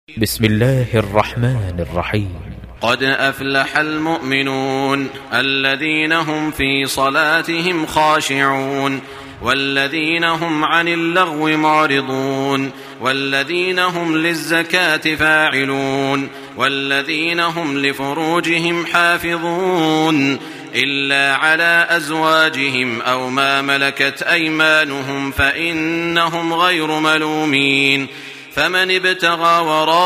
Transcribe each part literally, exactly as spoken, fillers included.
بسم الله الرحمن الرحيم. قد أفلح المؤمنون الذين هم في صلاتهم خاشعون والذين هم عن اللغو معرضون والذين هم للزكاة فاعلون والذين هم لفروجهم حافظون إلا على أزواجهم أو ما ملكت أيمانهم فإنهم غير ملومين. فمن ابتغى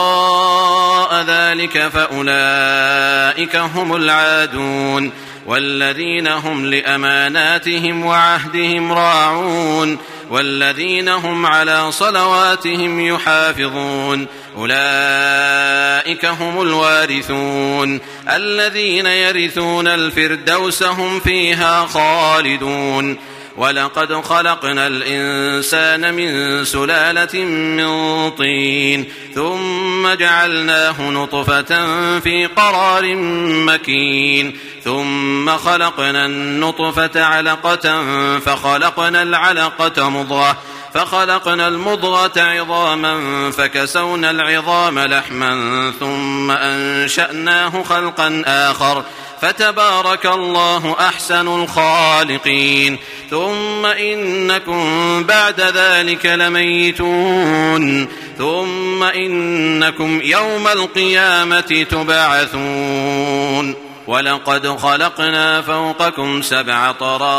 وراء ذلك فأولئك هم العادون والذين هم لأماناتهم وعهدهم راعون والذين هم على صلواتهم يحافظون أولئك هم الوارثون الذين يرثون الفردوس هم فيها خالدون. ولقد خلقنا الإنسان من سلالة من طين ثم جعلناه نطفة في قرار مكين ثم خلقنا النطفة علقة فخلقنا العلقة مضغة فخلقنا المضغة عظاما فكسونا العظام لحما ثم أنشأناه خلقا آخر فتبارك الله أحسن الخالقين. ثم إنكم بعد ذلك لميتون ثم إنكم يوم القيامة تبعثون. ولقد خلقنا فوقكم سبع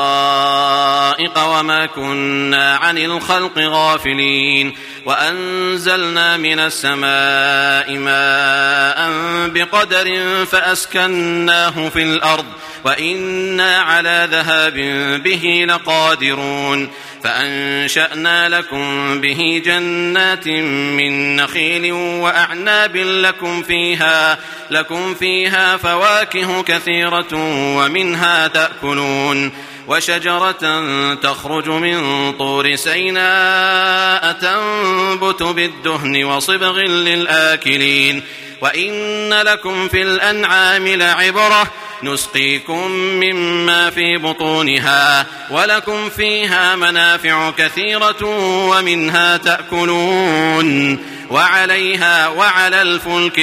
طرائق وما كنا عن الخلق غافلين وأنزلنا من السماء ماء بقدر فأسكناه في الأرض وإنا على ذهاب به لقادرون. فأنشأنا لكم به جنات من نخيل وأعناب لكم فيها, لكم فيها فواكه كثيرة ومنها تأكلون وشجرة تخرج من طور سيناء تنبت بالدهن وصبغ للآكلين. وإن لكم في الأنعام لعبرة نسقيكم مما في بطونها ولكم فيها منافع كثيرة ومنها تأكلون وعليها وعلى الفلك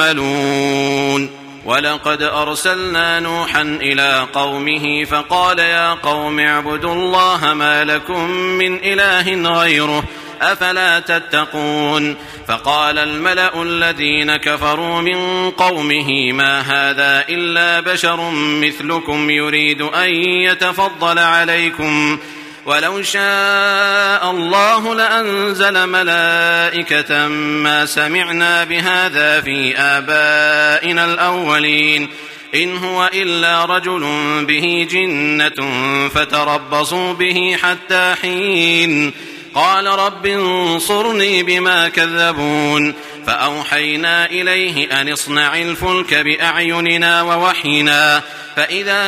تحملون. ولقد أرسلنا نوحا إلى قومه فقال يا قوم اعبدوا الله ما لكم من إله غيره أفلا تتقون. فقال الملأ الذين كفروا من قومه ما هذا إلا بشر مثلكم يريد أن يتفضل عليكم ولو شاء الله لأنزل ملائكة ما سمعنا بهذا في آبائنا الأولين إن هو إلا رجل به جنة فتربصوا به حتى حين. قال رب انصرني بما كذبون. فأوحينا إليه أن اصنع الفلك بأعيننا ووحينا فإذا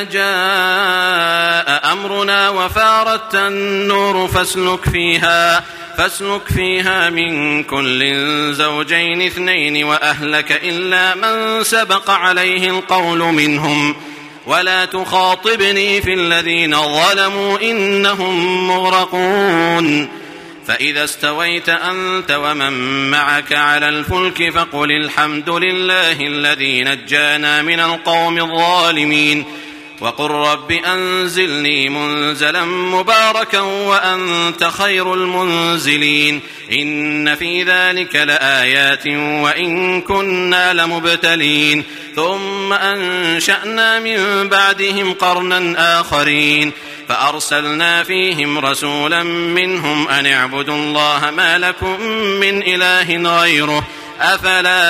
جاء أمرنا وفارت النور فاسلك فيها, فاسلك فيها من كل زوجين اثنين وأهلك إلا من سبق عليه القول منهم ولا تخاطبني في الذين ظلموا إنهم مغرقون. فإذا استويت أنت ومن معك على الفلك فقل الحمد لله الذي نجانا من القوم الظالمين وقل رب أنزلني منزلا مباركا وأنت خير المنزلين. إن في ذلك لآيات وإن كنا لمبتلين. ثم أنشأنا من بعدهم قرنا آخرين فأرسلنا فيهم رسولا منهم أن اعبدوا الله ما لكم من إله غيره أفلا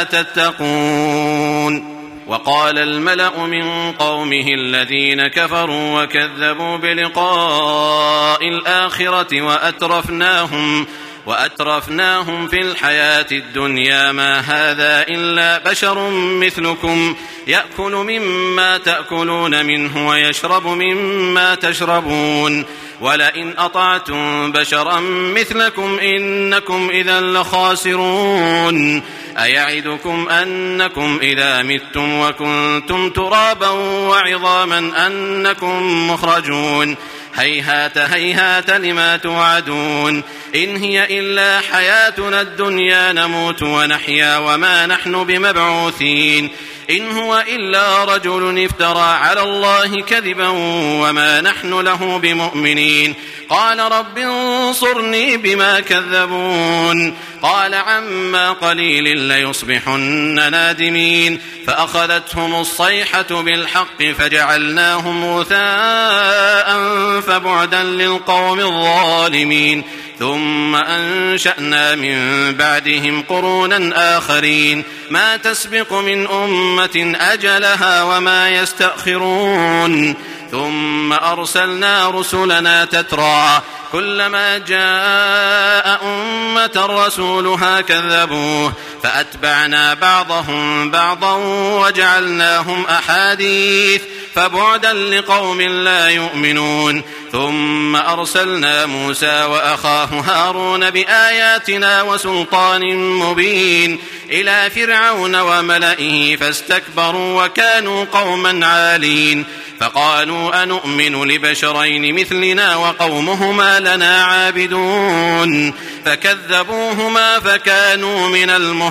تتقون. وقال الملأ من قومه الذين كفروا وكذبوا بلقاء الآخرة وأترفناهم وأترفناهم في الحياة الدنيا ما هذا إلا بشر مثلكم يأكل مما تأكلون منه ويشرب مما تشربون ولئن أطعتم بشرا مثلكم إنكم إذا لخاسرون. أيعدكم أنكم إذا متم وكنتم ترابا وعظاما أنكم مخرجون هيهات هيهات لما توعدون إن هي إلا حياتنا الدنيا نموت ونحيا وما نحن بمبعوثين إن هو إلا رجل افترى على الله كذبا وما نحن له بمؤمنين قال رب انصرني بما كذبون قال عما قليل ليصبحن نادمين فأخذتهم الصيحة بالحق فجعلناهم غثاء فبعدا للقوم الظالمين ثم أنشأنا من بعدهم قرونا آخرين ما تسبق من أمة أجلها وما يستأخرون ثم أرسلنا رسلنا تترى كلما جاء أمة رسولها كذبوه فأتبعنا بعضهم بعضا وجعلناهم أحاديث فبعدا لقوم لا يؤمنون ثم أرسلنا موسى وأخاه هارون بآياتنا وسلطان مبين إلى فرعون وملئه فاستكبروا وكانوا قوما عالين فقالوا أنؤمن لبشرين مثلنا وقومهما لنا عابدون فكذبوهما فكانوا من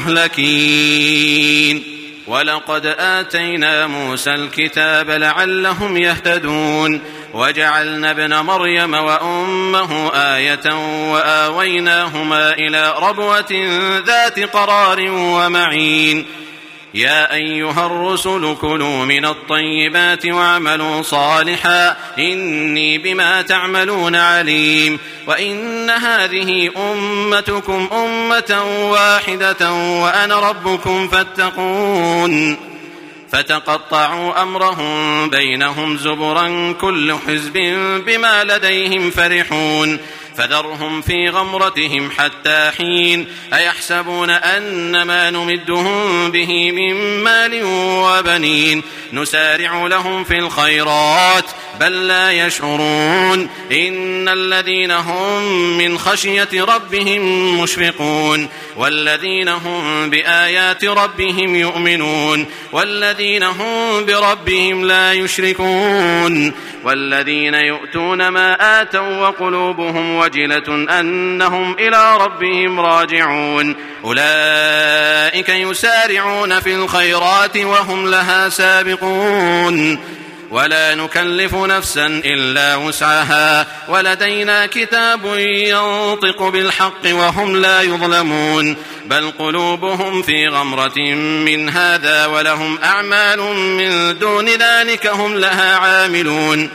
المهلكين ولقد آتينا موسى الكتاب لعلهم يهتدون وجعلنا ابن مريم وأمه آية وآويناهما إلى ربوة ذات قرار ومعين يا أيها الرسل كلوا من الطيبات واعملوا صالحا إني بما تعملون عليم وإن هذه أمتكم أمة واحدة وأنا ربكم فاتقون فتقطعوا أمرهم بينهم زبرا كل حزب بما لديهم فرحون فذرهم في غمرتهم حتى حين أيحسبون أن ما نمدهم به من مال وبنين نسارع لهم في الخيرات بل لا يشعرون إن الذين هم من خشية ربهم مشفقون والذين هم بآيات ربهم يؤمنون والذين هم بربهم لا يشركون والذين يؤتون ما آتوا وقلوبهم وجلة أنهم إلى ربهم راجعون أولئك يسارعون في الخيرات وهم لها سابقون ولا نكلف نفسا إلا وسعها ولدينا كتاب ينطق بالحق وهم لا يظلمون بل قلوبهم في غمرة من هذا ولهم أعمال من دون ذلك هم لها عاملون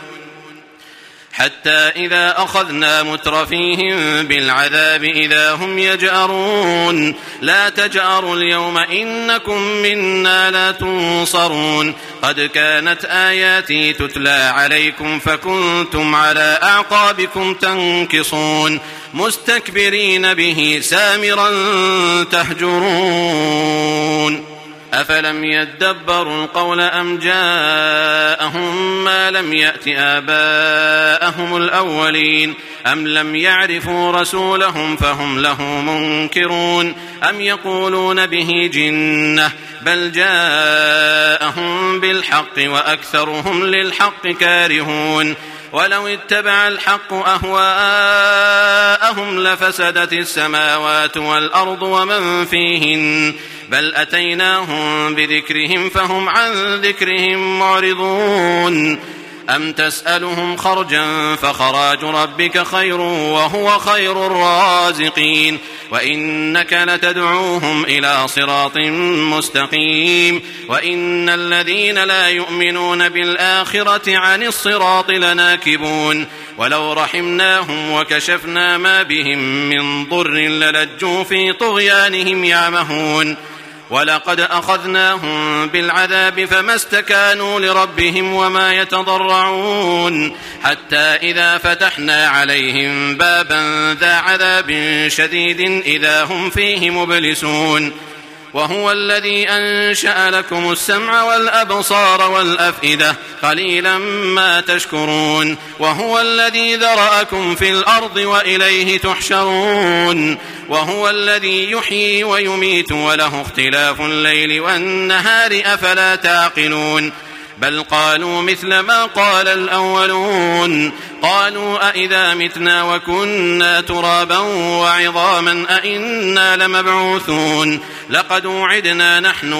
حتى إذا أخذنا مترفيهم بالعذاب إذا هم يجأرون لا تجأروا اليوم إنكم منا لا تنصرون قد كانت آياتي تتلى عليكم فكنتم على أعقابكم تنكصون مستكبرين به سامرا تهجرون أفلم يدبروا القول أم جاءهم ما لم يأت آباءهم الأولين أم لم يعرفوا رسولهم فهم له منكرون أم يقولون به جنة بل جاءهم بالحق وأكثرهم للحق كارهون ولو اتبع الحق أهواءهم لفسدت السماوات والأرض ومن فيهن بل أتيناهم بذكرهم فهم عن ذكرهم معرضون أم تسألهم خرجا فخراج ربك خير وهو خير الرازقين وإنك لتدعوهم إلى صراط مستقيم وإن الذين لا يؤمنون بالآخرة عن الصراط لناكبون ولو رحمناهم وكشفنا ما بهم من ضر للجوا في طغيانهم يعمهون ولقد أخذناهم بالعذاب فما استكانوا لربهم وما يتضرعون حتى إذا فتحنا عليهم بابا ذا عذاب شديد إذا هم فيه مبلسون وهو الذي أنشأ لكم السمع والأبصار والأفئدة قليلا ما تشكرون وهو الذي ذرأكم في الأرض وإليه تحشرون وهو الذي يحيي ويميت وله اختلاف الليل والنهار أفلا تعقلون بل قالوا مثل ما قال الأولون قالوا أئذا متنا وكنا ترابا وعظاما أئنا لمبعوثون لقد وعدنا نحن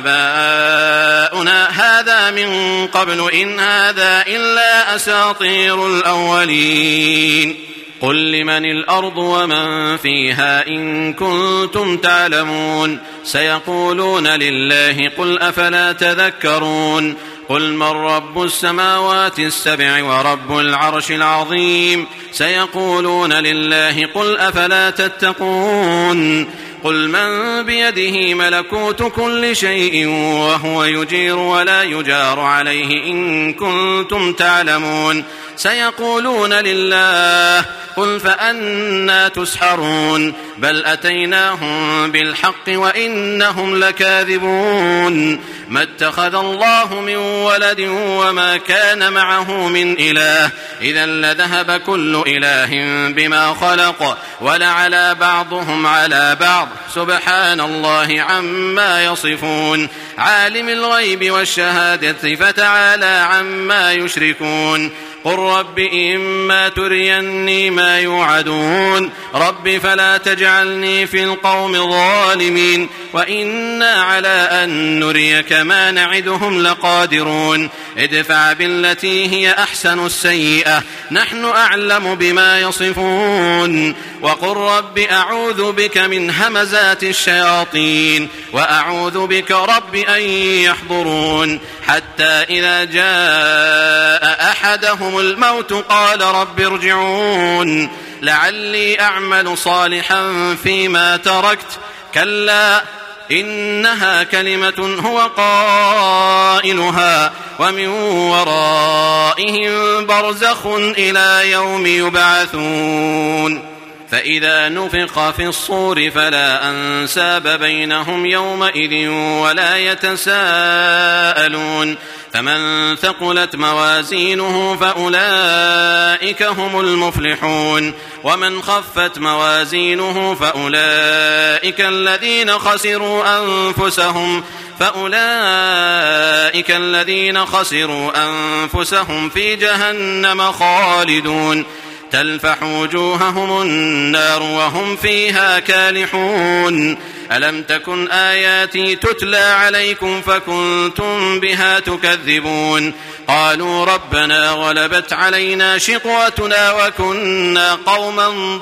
وآباؤنا هذا من قبل إن هذا إلا أساطير الأولين قل لمن الأرض ومن فيها إن كنتم تعلمون سيقولون لله قل أفلا تذكرون قل من رب السماوات السبع ورب العرش العظيم سيقولون لله قل أفلا تتقون قل من بيده ملكوت كل شيء وهو يجير ولا يجار عليه إن كنتم تعلمون سيقولون لله قل فأنى تسحرون بل أتيناهم بالحق وإنهم لكاذبون ما اتخذ الله من ولد وما كان معه من إله إذا لذهب كل إله بما خلق ولعلى بعضهم على بعض سبحان الله عما يصفون عالم الغيب والشهادة فتعالى عما يشركون قل رب إما تريني ما يوعدون رب فلا تجعلني في القوم الظالمين وإنا على أن نريك ما نعدهم لقادرون ادفع بالتي هي أحسن السيئة نحن أعلم بما يصفون وقل رب أعوذ بك من همزات الشياطين وأعوذ بك رب أن يحضرون حتى إذا جاء أحدهم الموت قال رب ارجعون لعلي أعمل صالحا فيما تركت كلا إنها كلمة هو قائلها ومن ورائهم برزخ إلى يوم يبعثون فإذا نفخ في الصور فلا أنساب بينهم يومئذ ولا يتساءلون فمن ثقلت موازينه فأولئك هم المفلحون ومن خفت موازينه فأولئك الذين خسروا أنفسهم فأولئك الذين خسروا أنفسهم في جهنم خالدون تلفح وجوههم النار وهم فيها كالحون ألم تكن آياتي تتلى عليكم فكنتم بها تكذبون قالوا ربنا غلبت علينا شقوتنا وكنا قوما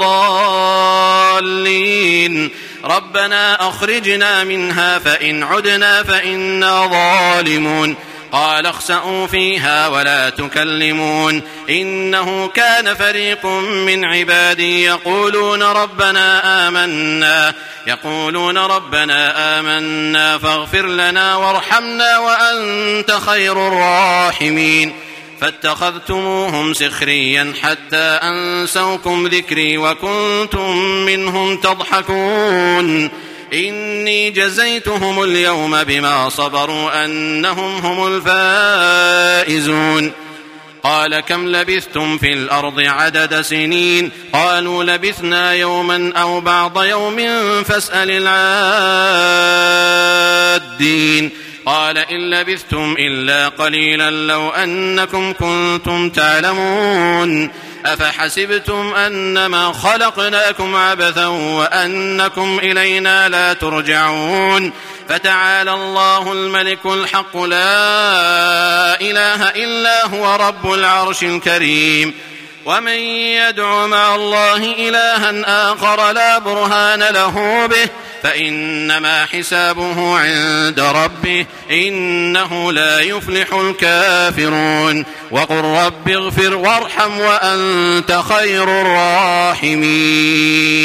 ضالين ربنا أخرجنا منها فإن عدنا فإنا ظالمون قال اخسئوا فيها ولا تكلمون إنه كان فريق من عبادي يقولون ربنا آمنا يقولون ربنا آمنا فاغفر لنا وارحمنا وأنت خير الراحمين فاتخذتموهم سخريا حتى أنسوكم ذكري وكنتم منهم تضحكون إني جزيتهم اليوم بما صبروا أنهم هم الفائزون قال كم لبثتم في الأرض عدد سنين قالوا لبثنا يوما أو بعض يوم فاسأل العادين قال إن لبثتم إلا قليلا لو أنكم كنتم تعلمون أفحسبتم أنما خلقناكم عبثا وأنكم إلينا لا ترجعون فتعالى الله الملك الحق لا إله إلا هو رب العرش الكريم ومن يدع مع الله إلها آخر لا برهان له به فإنما حسابه عند ربه إنه لا يفلح الكافرون وقل رب اغفر وارحم وأنت خير الراحمين.